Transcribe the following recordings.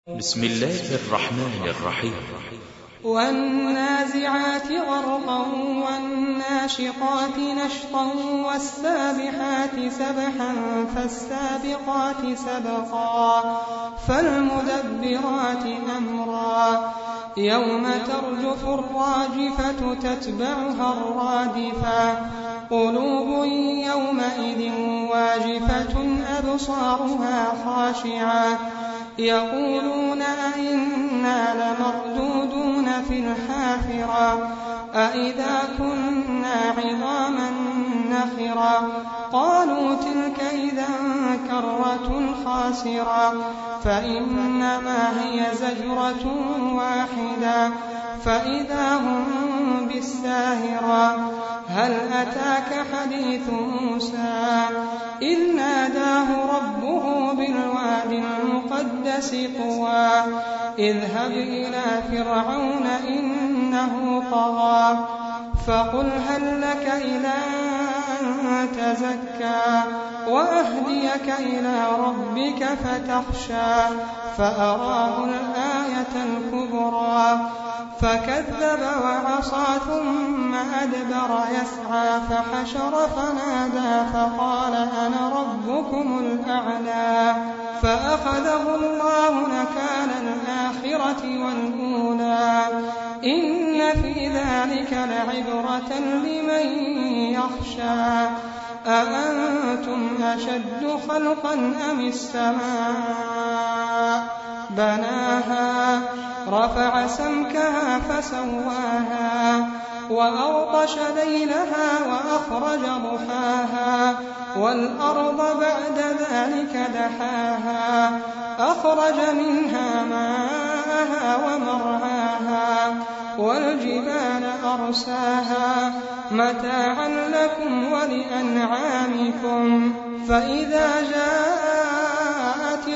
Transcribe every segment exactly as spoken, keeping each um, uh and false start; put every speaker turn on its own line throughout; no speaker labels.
بسم الله الرحمن الرحيم.
والنازعات غرقا والناشطات نشطا والسابحات سبحا فالسابقات سبقا فالمدبرات أمرا يوم ترجف الراجفة تتبعها الرادفة قلوب يومئذ واجفة أبصارها خاشعة يقولون أئنا لمردودون في الحافرة أئذا كنا عظاما نخرة قالوا تلك إذا كرة خاسرة فإنما هي زجرة واحدة فإذا هم بالساهرة هل أتاك حديث موسى إذ ناداه ربه بالوادي المقدس طوى اذهب إلى فرعون إنه طغى فقل هل لك إلى أن تزكى وأهديك إلى ربك فتخشى فأراه الآية الكبرى فكذب وعصى ثم أدبر يسعى فحشر فنادى فقال أنا ربكم الأعلى فأخذه الله نكال الآخرة والأولى إن في ذلك لعبرة لمن يخشى أأنتم أشد خلقا أم السماء بناها رفع سمكها فسواها وأغطش ليلها وأخرج ضحاها والأرض بعد ذلك دحاها أخرج منها ماءها ومرعاها والجبال أرساها متاعا لكم ولأنعامكم فإذا جاءت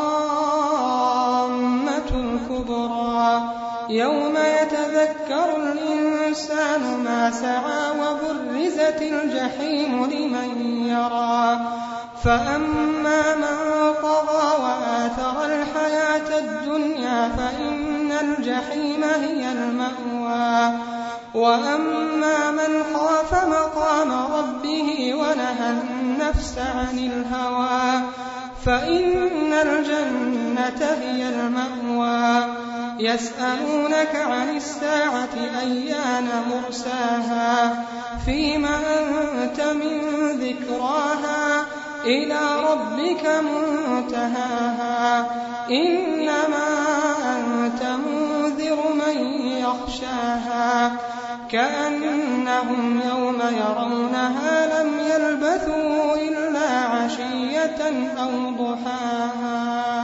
الطامة الكبرى يوم يتذكر الإنسان ما سعى وبرزت الجحيم لمن يرى فأما من طغى وآثر الحياة الدنيا فإن الجحيم هي المأوى وأما من خاف مقام ربه ونهى النفس عن الهوى فإن الجنة هي المأوى يسألونك عن الساعة أيان مرساها فيما أنت من ذكراها إلى ربك منتهاها إنما أنت منذر من يخشاها كأنهم يوم يرونها لم يلبثوا إلا عشية أو ضحاها.